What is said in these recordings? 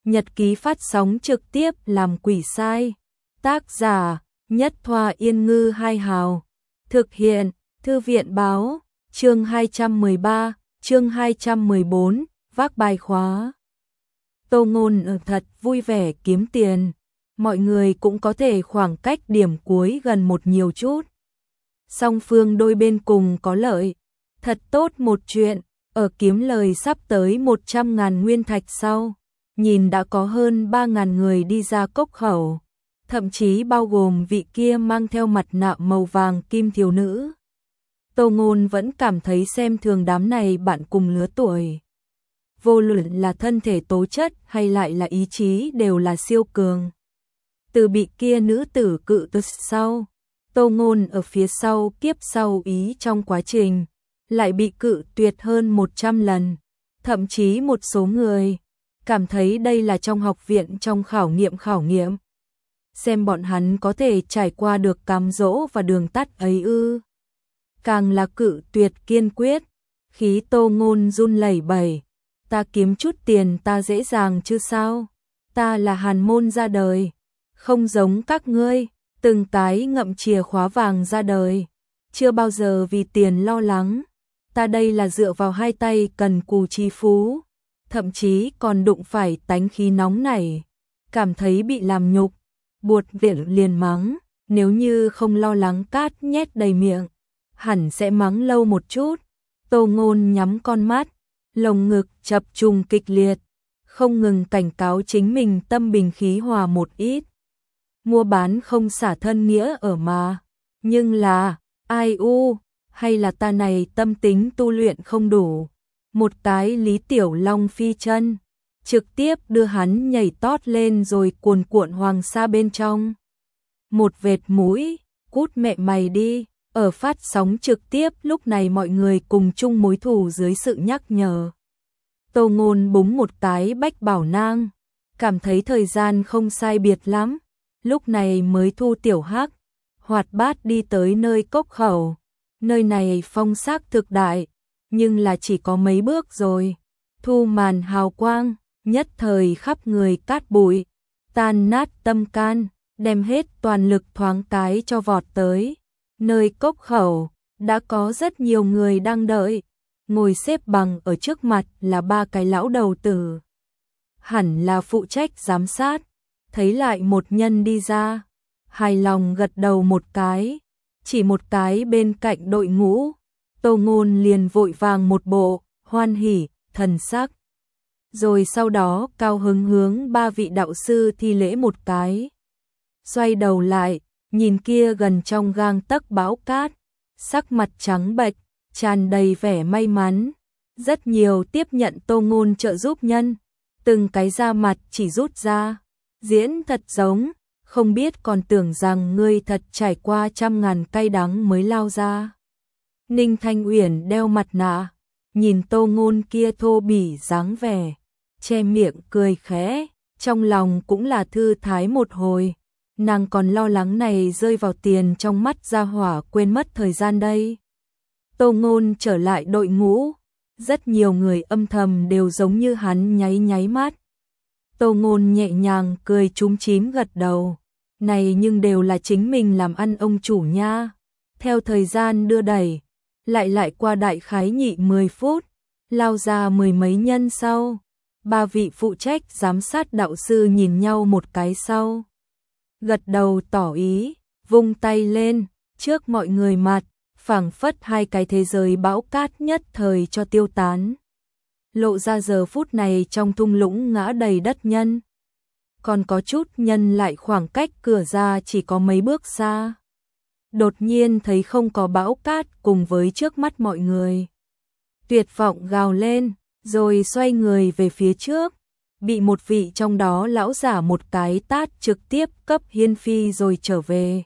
Nhật ký phát sóng trực tiếp làm quỷ sai. Tác giả Nhất Thoa Yên Ngư Hai Hào. Thực hiện Thư viện Báo. Chương 213, chương 214, vác bài khóa. Tô Ngôn thật vui vẻ kiếm tiền. Mọi người cũng có thể khoảng cách điểm cuối gần một nhiều chút. Song phương đôi bên cùng có lợi. Thật tốt một chuyện, ở kiếm lời sắp tới 100.000 nguyên thạch sau. Nhìn đã có hơn 3.000 người đi ra cốc khẩu. Thậm chí bao gồm vị kia mang theo mặt nạ màu vàng kim thiếu nữ. Tô Ngôn vẫn cảm thấy xem thường đám này bạn cùng lứa tuổi. Vô luận là thân thể tố chất hay lại là ý chí đều là siêu cường. Từ bị kia nữ tử cự tuyệt sau, Tô Ngôn ở phía sau kiếp sau ý trong quá trình, lại bị cự tuyệt hơn 100 lần. Thậm chí một số người cảm thấy đây là trong học viện trong khảo nghiệm. Xem bọn hắn có thể trải qua được cám dỗ và đường tắt ấy ư. Càng là cự tuyệt kiên quyết, khí Tô Ngôn run lẩy bẩy. Ta kiếm chút tiền ta dễ dàng chứ sao? Ta là hàn môn ra đời, không giống các ngươi, từng cái ngậm chìa khóa vàng ra đời, chưa bao giờ vì tiền lo lắng. Ta đây là dựa vào hai tay cần cù chi phú, thậm chí còn đụng phải tánh khí nóng nảy, cảm thấy bị làm nhục, buột miệng liền mắng, nếu như không lo lắng cát nhét đầy miệng, hẳn sẽ mắng lâu một chút. Tô Ngôn nhắm con mắt, lồng ngực chập trùng kịch liệt, không ngừng cảnh cáo chính mình tâm bình khí hòa một ít. Mua bán không xả thân nghĩa ở mà, nhưng là, ai u, hay là ta này tâm tính tu luyện không đủ. Một cái Lý Tiểu Long phi chân, trực tiếp đưa hắn nhảy tót lên rồi cuồn cuộn hoàng sa bên trong. Một vệt mũi, cút mẹ mày đi. Ở phát sóng trực tiếp lúc này mọi người cùng chung mối thù dưới sự nhắc nhở. Tô Ngôn búng một cái bách bảo nang, cảm thấy thời gian không sai biệt lắm, lúc này mới thu tiểu hắc, hoạt bát đi tới nơi cốc khẩu. Nơi này phong sắc thực đại, nhưng là chỉ có mấy bước rồi. Thu màn hào quang, nhất thời khắp người cát bụi, tan nát tâm can, đem hết toàn lực thoáng cái cho vọt tới. Nơi cốc khẩu, đã có rất nhiều người đang đợi, ngồi xếp bằng ở trước mặt là ba cái lão đầu tử. Hẳn là phụ trách giám sát, thấy lại một nhân đi ra, hài lòng gật đầu một cái, chỉ một cái bên cạnh đội ngũ, Tô Ngôn liền vội vàng một bộ, hoan hỉ, thần sắc. Rồi sau đó cao hứng hướng ba vị đạo sư thi lễ một cái. Xoay đầu lại, nhìn kia gần trong gang tấc bão cát, sắc mặt trắng bệch, tràn đầy vẻ may mắn. Rất nhiều tiếp nhận Tô Ngôn trợ giúp nhân, từng cái da mặt chỉ rút ra, diễn thật giống, không biết còn tưởng rằng ngươi thật trải qua trăm ngàn cay đắng mới lao ra. Ninh Thanh Uyển đeo mặt nạ, nhìn Tô Ngôn kia thô bỉ dáng vẻ, che miệng cười khẽ, trong lòng cũng là thư thái một hồi. Nàng còn lo lắng này rơi vào tiền trong mắt gia hỏa quên mất thời gian đây. Tô Ngôn trở lại đội ngũ, rất nhiều người âm thầm đều giống như hắn nháy mắt. Tô Ngôn nhẹ nhàng cười chúm chím gật đầu, này nhưng đều là chính mình làm ăn ông chủ nha. Theo thời gian đưa đẩy, lại qua đại khái nhị 10 phút, lao ra mười mấy nhân sau. Ba vị phụ trách giám sát đạo sư nhìn nhau một cái sau, gật đầu tỏ ý, vung tay lên, trước mọi người mặt, phảng phất hai cái thế giới bão cát nhất thời cho tiêu tán. Lộ ra giờ phút này trong thung lũng ngã đầy đất nhân. Còn có chút nhân lại khoảng cách cửa ra chỉ có mấy bước xa. Đột nhiên thấy không có bão cát cùng với trước mắt mọi người. Tuyệt vọng gào lên, rồi xoay người về phía trước. Bị một vị trong đó lão giả một cái tát trực tiếp cấp hiên phi rồi trở về.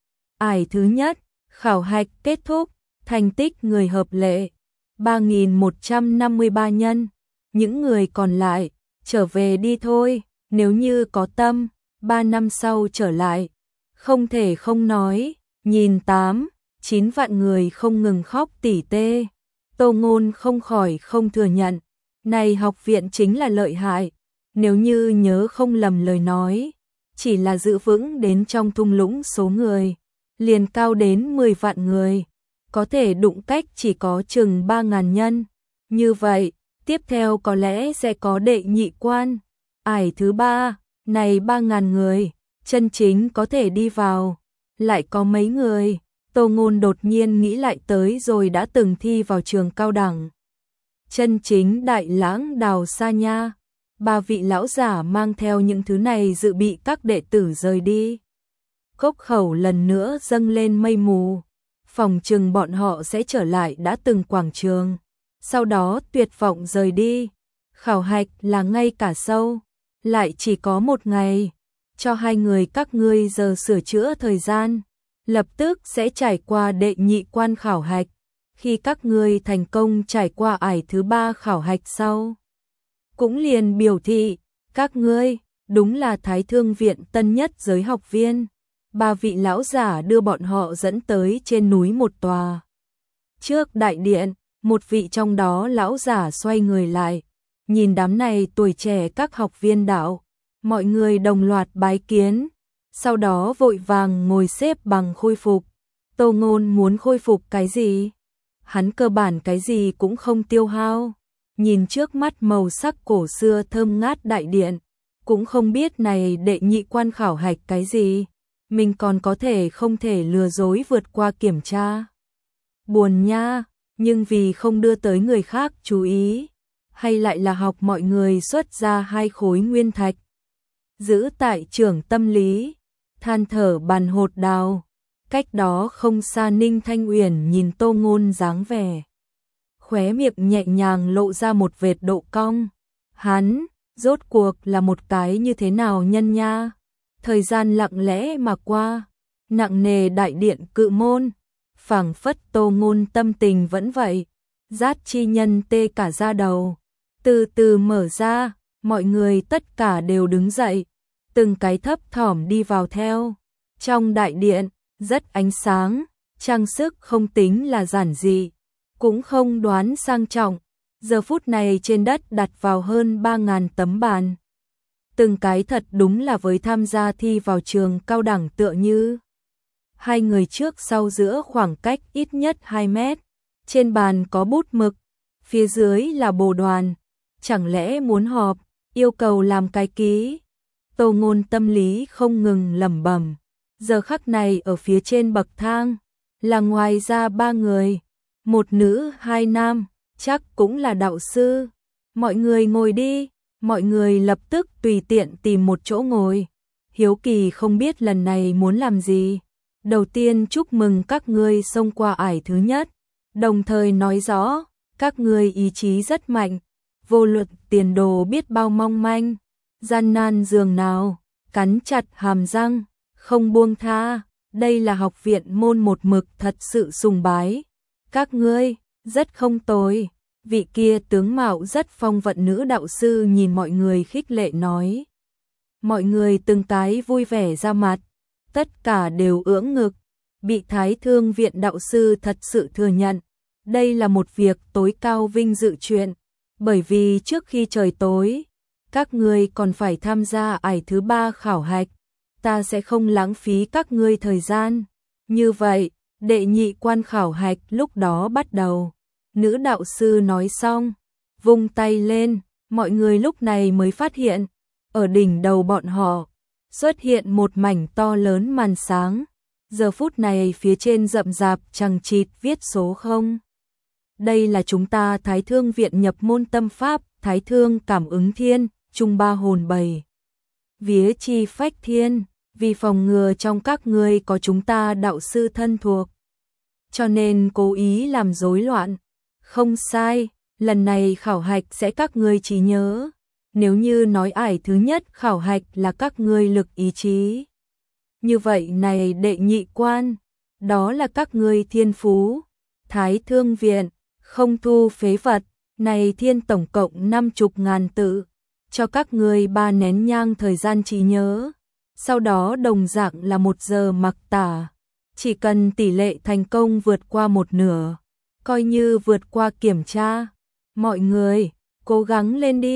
Ải thứ nhất, khảo hạch kết thúc, thành tích người hợp lệ, 3.153 nhân. Những người còn lại, trở về đi thôi, nếu như có tâm, 3 năm sau trở lại. Không thể không nói, nhìn 8-9 vạn người không ngừng khóc tỉ tê. Tô Ngôn không khỏi không thừa nhận, này học viện chính là lợi hại. nếu như nhớ không lầm lời nói, chỉ là giữ vững đến trong thung lũng số người, liền cao đến 10 vạn người, có thể đụng cách chỉ có chừng 3.000 nhân. Như vậy, tiếp theo có lẽ sẽ có đệ nhị quan, ải thứ 3, này 3.000 người, chân chính có thể đi vào, lại có mấy người. Tô Ngôn đột nhiên nghĩ lại tới rồi đã từng thi vào trường cao đẳng. Chân chính Đại Lãng Đào Sa Nha, 3 vị lão giả mang theo những thứ này dự bị các đệ tử rời đi. Cốc khẩu lần nữa dâng lên mây mù, phòng chừng bọn họ sẽ trở lại đã từng quảng trường, sau đó tuyệt vọng rời đi. Khảo hạch là ngay cả sâu, lại chỉ có 1 ngày, cho 2 người các ngươi giờ sửa chữa thời gian, lập tức sẽ trải qua đệ nhị quan khảo hạch. Khi các ngươi thành công trải qua ải thứ 3 khảo hạch sau, cũng liền biểu thị các ngươi đúng là Thái Thương viện tân nhất giới học viên. 3 vị lão giả đưa bọn họ dẫn tới trên núi một tòa trước đại điện, một vị trong đó lão giả xoay người lại, nhìn đám này tuổi trẻ các học viên đạo, mọi người đồng loạt bái kiến, sau đó vội vàng ngồi xếp bằng khôi phục. Tô Ngôn muốn khôi phục cái gì? Hắn cơ bản cái gì cũng không tiêu hao, nhìn trước mắt màu sắc cổ xưa thơm ngát đại điện, cũng không biết này đệ nhị quan khảo hạch cái gì, mình còn có thể không thể lừa dối vượt qua kiểm tra. Buồn nha, nhưng vì không đưa tới người khác chú ý, hay lại là học mọi người xuất ra 2 khối nguyên thạch. Giữ tại trưởng tâm lý, than thở bàn hột đào. Cách đó không xa Ninh Thanh Uyển nhìn Tô Ngôn dáng vẻ, khóe miệng nhẹ nhàng lộ ra một vệt độ cong. Hắn, rốt cuộc là một cái như thế nào nhân nha? Thời gian lặng lẽ mà qua, nặng nề đại điện cự môn, phảng phất Tô Ngôn tâm tình vẫn vậy, rát chi nhân tê cả da đầu. Từ từ mở ra, mọi người tất cả đều đứng dậy, từng cái thấp thỏm đi vào theo. Trong đại điện, rất ánh sáng, trang sức không tính là giản dị, cũng không đoán sang trọng. Giờ phút này trên đất đặt vào hơn 3.000 tấm bàn. Từng cái thật đúng là với tham gia thi vào trường cao đẳng tựa như. 2 người trước sau giữa khoảng cách ít nhất 2 mét. Trên bàn có bút mực, phía dưới là bồ đoàn. Chẳng lẽ muốn họp, yêu cầu làm cái ký? Tô Ngôn tâm lý không ngừng lẩm bẩm. Giờ khắc này ở phía trên bậc thang, là ngoài ra 3 người, 1 nữ 2 nam, chắc cũng là đạo sư. Mọi người ngồi đi, mọi người lập tức tùy tiện tìm một chỗ ngồi. Hiếu kỳ không biết lần này muốn làm gì. Đầu tiên chúc mừng các ngươi xông qua ải thứ nhất, đồng thời nói rõ, các ngươi ý chí rất mạnh, vô luận tiền đồ biết bao mong manh, gian nan dường nào, cắn chặt hàm răng, không buông tha. Đây là học viện môn một mực thật sự sùng bái. Các ngươi, rất không tồi. Vị kia tướng mạo rất phong vận nữ đạo sư nhìn mọi người khích lệ nói. Mọi người từng cái vui vẻ ra mặt, tất cả đều ưỡng ngực. Bị Thái Thương viện đạo sư thật sự thừa nhận, đây là một việc tối cao vinh dự chuyện, bởi vì trước khi trời tối, các ngươi còn phải tham gia ải thứ 3 khảo hạch, ta sẽ không lãng phí các ngươi thời gian. Như vậy, đệ nhị quan khảo hạch lúc đó bắt đầu. Nữ đạo sư nói xong, vung tay lên, mọi người lúc này mới phát hiện, ở đỉnh đầu bọn họ, xuất hiện một mảnh to lớn màn sáng. Giờ phút này phía trên rậm rạp chằng chịt viết số 0. Đây là chúng ta Thái Thương viện nhập môn tâm pháp, Thái Thương cảm ứng thiên, trung ba hồn bầy. Vía chi phách thiên, vì phòng ngừa trong các ngươi có chúng ta đạo sư thân thuộc, cho nên cố ý làm rối loạn. Không sai, lần này khảo hạch sẽ các ngươi trí nhớ. Nếu như nói ải thứ nhất khảo hạch là các ngươi lực ý chí, như vậy này đệ nhị quan, đó là các ngươi thiên phú. Thái Thương viện không thu phế vật, này thiên tổng cộng 50.000 tự, cho các ngươi 3 nén nhang thời gian trí nhớ. Sau đó đồng dạng là 1 giờ mặc tả, chỉ cần tỷ lệ thành công vượt qua 1/2, coi như vượt qua kiểm tra. Mọi người, cố gắng lên đi,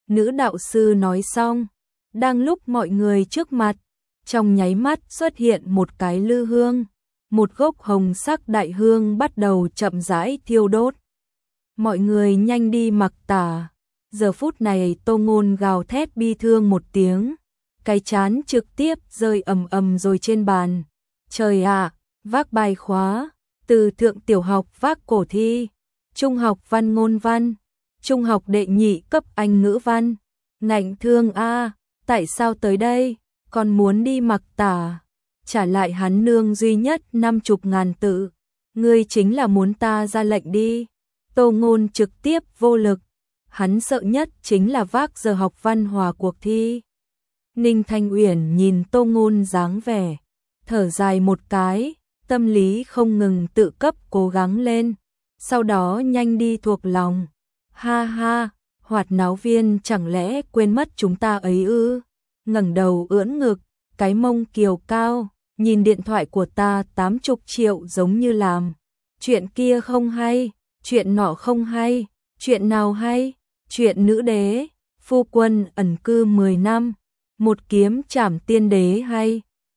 Nữ đạo sư nói xong, đang lúc mọi người trước mặt, trong nháy mắt xuất hiện một cái lư hương, một gốc hồng sắc đại hương bắt đầu chậm rãi thiêu đốt. Mọi người nhanh đi mặc tà. Giờ phút này Tô Ngôn gào thét bi thương một tiếng, cái chán trực tiếp rơi ầm ầm rồi trên bàn. Trời ạ, vác bài khóa, từ thượng tiểu học vác cổ thi, trung học văn ngôn văn, trung học đệ nhị cấp Anh ngữ văn. Ngạnh thương a, tại sao tới đây, còn muốn đi mặc tà, trả lại hắn nương duy nhất 50.000 tự. Ngươi chính là muốn ta ra lệnh đi. Tô Ngôn trực tiếp vô lực, hắn sợ nhất chính là vác giờ học văn hòa cuộc thi. Ninh Thanh Uyển nhìn Tô Ngôn dáng vẻ, thở dài một cái, tâm lý không ngừng tự cấp cố gắng lên, sau đó nhanh đi thuộc lòng. Ha ha, Hoạt náo viên chẳng lẽ quên mất chúng ta ấy ư? Ngẩng đầu ưỡn ngực, cái mông kiều cao, nhìn điện thoại của ta 80 triệu giống như làm. Chuyện kia không hay, chuyện nọ không hay, chuyện nào hay? Chuyện nữ đế, phu quân ẩn cư 10 năm, một kiếm trảm tiên đế hay?